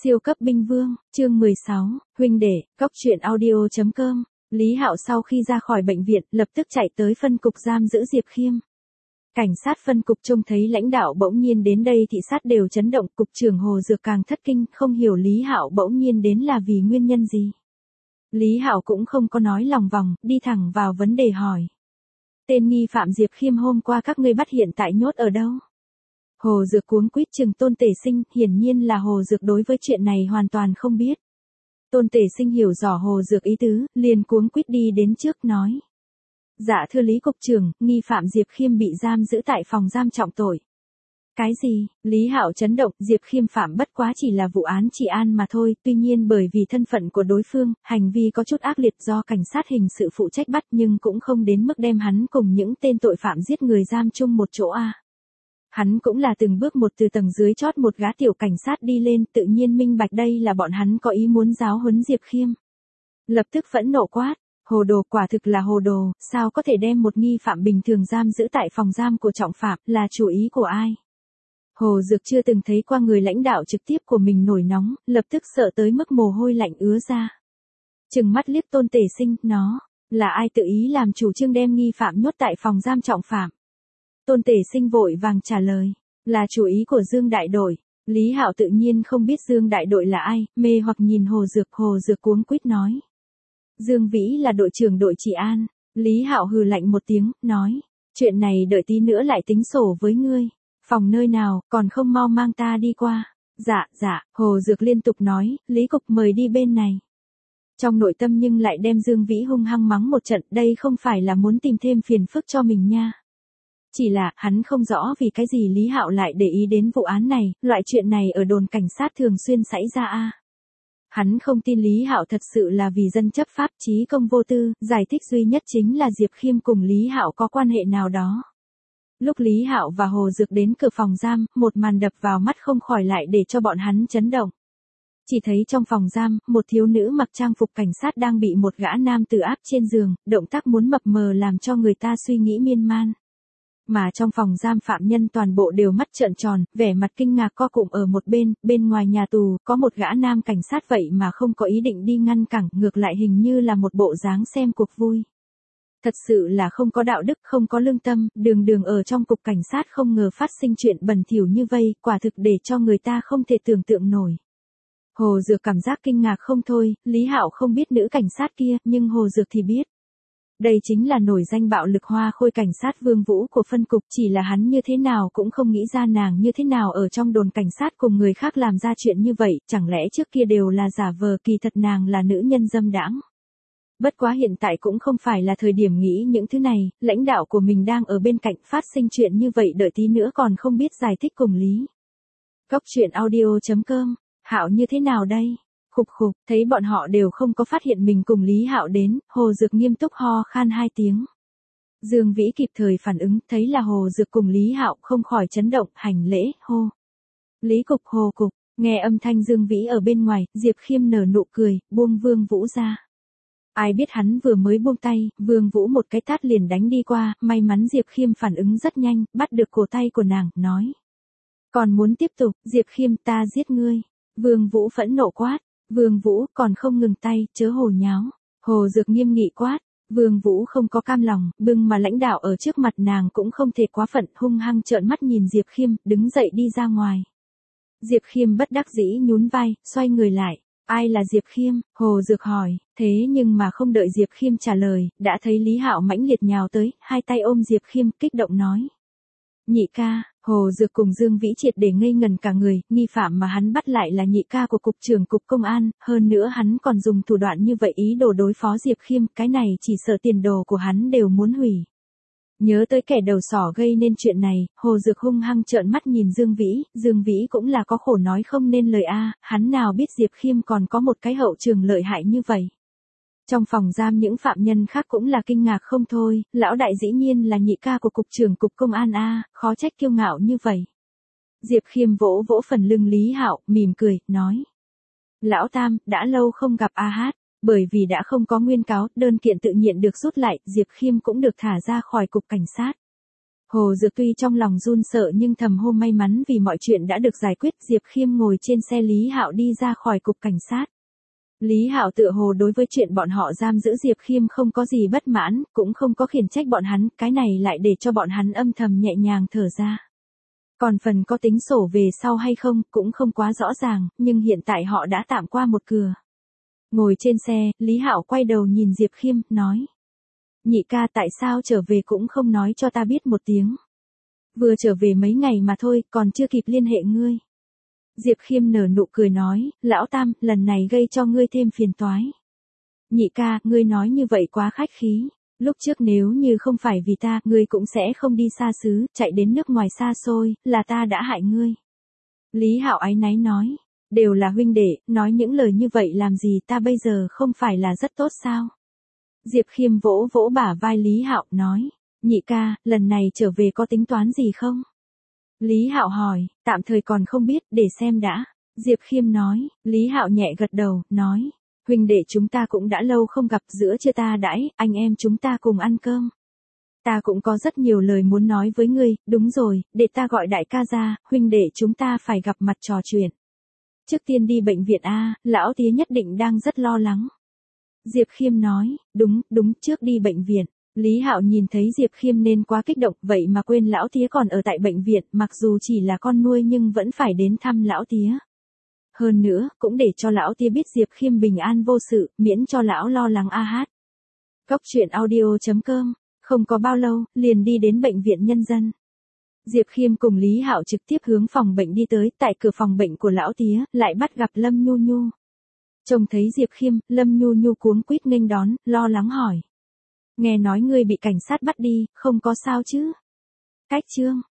Siêu cấp binh vương, chương 16, huynh đệ, cóc truyện audio.com. Lý Hạo sau khi ra khỏi bệnh viện, lập tức chạy tới phân cục giam giữ Diệp Khiêm. Cảnh sát phân cục trông thấy lãnh đạo bỗng nhiên đến đây thị sát đều chấn động, cục trưởng Hồ Dược càng thất kinh, không hiểu Lý Hạo bỗng nhiên đến là vì nguyên nhân gì. Lý Hạo cũng không có nói lòng vòng, đi thẳng vào vấn đề hỏi. Tên nghi phạm Diệp Khiêm hôm qua các ngươi bắt hiện tại nhốt ở đâu? Hồ Dược cuống quýt chừng Tôn Tể Sinh, hiển nhiên là Hồ Dược đối với chuyện này hoàn toàn không biết. Tôn Tể Sinh hiểu rõ Hồ Dược ý tứ, liền cuống quýt đi đến trước nói. Dạ thưa Lý cục trưởng, nghi phạm Diệp Khiêm bị giam giữ tại phòng giam trọng tội. Cái gì? Lý Hạo chấn động, Diệp Khiêm phạm bất quá chỉ là vụ án trị an mà thôi, tuy nhiên bởi vì thân phận của đối phương, hành vi có chút ác liệt do cảnh sát hình sự phụ trách bắt nhưng cũng không đến mức đem hắn cùng những tên tội phạm giết người giam chung một chỗ a. Hắn cũng là từng bước một từ tầng dưới chót một gã tiểu cảnh sát đi lên, tự nhiên minh bạch đây là bọn hắn có ý muốn giáo huấn Diệp Khiêm. Lập tức phẫn nộ quát, hồ đồ, quả thực là hồ đồ, sao có thể đem một nghi phạm bình thường giam giữ tại phòng giam của trọng phạm, là chủ ý của ai? Hồ Dược chưa từng thấy qua người lãnh đạo trực tiếp của mình nổi nóng, lập tức sợ tới mức mồ hôi lạnh ứa ra. Trừng mắt liếc Tôn Tể Sinh, nó, là ai tự ý làm chủ trương đem nghi phạm nhốt tại phòng giam trọng phạm? Tôn Tể Sinh vội vàng trả lời, là chủ ý của Dương Đại Đội. Lý Hạo tự nhiên không biết Dương Đại Đội là ai, mê hoặc nhìn Hồ Dược cuống quýt nói. Dương Vĩ là đội trưởng đội trị an. Lý Hạo hừ lạnh một tiếng, nói, chuyện này đợi tí nữa lại tính sổ với ngươi. Phòng nơi nào, còn không mau mang ta đi qua. Dạ, Hồ Dược liên tục nói, Lý Cục mời đi bên này. Trong nội tâm nhưng lại đem Dương Vĩ hung hăng mắng một trận, đây không phải là muốn tìm thêm phiền phức cho mình nha. Chỉ là, hắn không rõ vì cái gì Lý Hạo lại để ý đến vụ án này, loại chuyện này ở đồn cảnh sát thường xuyên xảy ra a. Hắn không tin Lý Hạo thật sự là vì dân chấp pháp chí công vô tư, giải thích duy nhất chính là Diệp Khiêm cùng Lý Hạo có quan hệ nào đó. Lúc Lý Hạo và Hồ Dược đến cửa phòng giam, một màn đập vào mắt không khỏi lại để cho bọn hắn chấn động. Chỉ thấy trong phòng giam, một thiếu nữ mặc trang phục cảnh sát đang bị một gã nam tử áp trên giường, động tác muốn mập mờ làm cho người ta suy nghĩ miên man. Mà trong phòng giam phạm nhân toàn bộ đều mắt trợn tròn, vẻ mặt kinh ngạc co cụm ở một bên ngoài nhà tù, có một gã nam cảnh sát vậy mà không có ý định đi ngăn cản, ngược lại hình như là một bộ dáng xem cuộc vui. Thật sự là không có đạo đức, không có lương tâm, đường ở trong cục cảnh sát không ngờ phát sinh chuyện bẩn thỉu như vây, quả thực để cho người ta không thể tưởng tượng nổi. Hồ Dược cảm giác kinh ngạc không thôi, Lý Hạo không biết nữ cảnh sát kia, nhưng Hồ Dược thì biết. Đây chính là nổi danh bạo lực hoa khôi cảnh sát Vương Vũ của phân cục, chỉ là hắn như thế nào cũng không nghĩ ra nàng như thế nào ở trong đồn cảnh sát cùng người khác làm ra chuyện như vậy, chẳng lẽ trước kia đều là giả vờ, kỳ thật nàng là nữ nhân dâm đãng. Bất quá hiện tại cũng không phải là thời điểm nghĩ những thứ này, lãnh đạo của mình đang ở bên cạnh phát sinh chuyện như vậy, đợi tí nữa còn không biết giải thích cùng Lý. Cóc truyện audio.com, Hạo như thế nào đây? Khục, thấy bọn họ đều không có phát hiện mình cùng Lý Hạo đến, Hồ Dược nghiêm túc ho khan 2 tiếng. Dương Vĩ kịp thời phản ứng, thấy là Hồ Dược cùng Lý Hạo không khỏi chấn động, hành lễ, hô. Lý Cục, Hồ Cục, nghe âm thanh Dương Vĩ ở bên ngoài, Diệp Khiêm nở nụ cười, buông Vương Vũ ra. Ai biết hắn vừa mới buông tay, Vương Vũ một cái tát liền đánh đi qua, may mắn Diệp Khiêm phản ứng rất nhanh, bắt được cổ tay của nàng, nói. Còn muốn tiếp tục, Diệp Khiêm, ta giết ngươi. Vương Vũ phẫn nộ quát. Vương Vũ còn không ngừng tay, chớ hồ nháo. Hồ Dược nghiêm nghị quát. Vương Vũ không có cam lòng, bưng mà lãnh đạo ở trước mặt nàng cũng không thể quá phận, hung hăng trợn mắt nhìn Diệp Khiêm, đứng dậy đi ra ngoài. Diệp Khiêm bất đắc dĩ nhún vai, xoay người lại. Ai là Diệp Khiêm? Hồ Dược hỏi, thế nhưng mà không đợi Diệp Khiêm trả lời, đã thấy Lý Hạo mãnh liệt nhào tới, hai tay ôm Diệp Khiêm, kích động nói. Nhị ca. Hồ Dược cùng Dương Vĩ triệt để ngây ngần cả người, nghi phạm mà hắn bắt lại là nhị ca của cục trưởng cục công an, hơn nữa hắn còn dùng thủ đoạn như vậy ý đồ đối phó Diệp Khiêm, cái này chỉ sợ tiền đồ của hắn đều muốn hủy. Nhớ tới kẻ đầu sỏ gây nên chuyện này, Hồ Dược hung hăng trợn mắt nhìn Dương Vĩ cũng là có khổ nói không nên lời a, hắn nào biết Diệp Khiêm còn có một cái hậu trường lợi hại như vậy. Trong phòng giam những phạm nhân khác cũng là kinh ngạc không thôi, lão đại dĩ nhiên là nhị ca của cục trưởng cục công an a, khó trách kiêu ngạo như vậy. Diệp Khiêm vỗ phần lưng Lý Hạo, mỉm cười, nói. Lão Tam, đã lâu không gặp a hát, bởi vì đã không có nguyên cáo, đơn kiện tự nhiên được rút lại, Diệp Khiêm cũng được thả ra khỏi cục cảnh sát. Hồ Dược tuy trong lòng run sợ nhưng thầm hô may mắn vì mọi chuyện đã được giải quyết. Diệp Khiêm ngồi trên xe Lý Hạo đi ra khỏi cục cảnh sát. Lý Hạo tựa hồ đối với chuyện bọn họ giam giữ Diệp Khiêm không có gì bất mãn, cũng không có khiển trách bọn hắn, cái này lại để cho bọn hắn âm thầm nhẹ nhàng thở ra. Còn phần có tính sổ về sau hay không cũng không quá rõ ràng, nhưng hiện tại họ đã tạm qua một cửa. Ngồi trên xe, Lý Hạo quay đầu nhìn Diệp Khiêm, nói. Nhị ca tại sao trở về cũng không nói cho ta biết một tiếng. Vừa trở về mấy ngày mà thôi, còn chưa kịp liên hệ ngươi. Diệp Khiêm nở nụ cười nói, lão Tam, lần này gây cho ngươi thêm phiền toái. Nhị ca, ngươi nói như vậy quá khách khí. Lúc trước nếu như không phải vì ta, ngươi cũng sẽ không đi xa xứ, chạy đến nước ngoài xa xôi, là ta đã hại ngươi. Lý Hạo áy náy nói, đều là huynh đệ, nói những lời như vậy làm gì, ta bây giờ không phải là rất tốt sao? Diệp Khiêm vỗ vỗ bả vai Lý Hạo, nói, nhị ca, lần này trở về có tính toán gì không? Lý Hạo hỏi, tạm thời còn không biết, để xem đã. Diệp Khiêm nói, Lý Hạo nhẹ gật đầu, nói, huynh đệ chúng ta cũng đã lâu không gặp, giữa trưa ta đãi, anh em chúng ta cùng ăn cơm. Ta cũng có rất nhiều lời muốn nói với ngươi, đúng rồi, để ta gọi đại ca ra, huynh đệ chúng ta phải gặp mặt trò chuyện. Trước tiên đi bệnh viện A, lão tía nhất định đang rất lo lắng. Diệp Khiêm nói, đúng, trước đi bệnh viện. Lý Hạo nhìn thấy Diệp Khiêm nên quá kích động, vậy mà quên lão tía còn ở tại bệnh viện, mặc dù chỉ là con nuôi nhưng vẫn phải đến thăm lão tía. Hơn nữa, cũng để cho lão tía biết Diệp Khiêm bình an vô sự, miễn cho lão lo lắng a hát. Cốc truyện audio.com, không có bao lâu, liền đi đến bệnh viện nhân dân. Diệp Khiêm cùng Lý Hạo trực tiếp hướng phòng bệnh đi tới, tại cửa phòng bệnh của lão tía, lại bắt gặp Lâm Nhu Nhu. Trông thấy Diệp Khiêm, Lâm Nhu Nhu cuống quýt nghênh đón, lo lắng hỏi. Nghe nói ngươi bị cảnh sát bắt đi, không có sao chứ? Cách chương.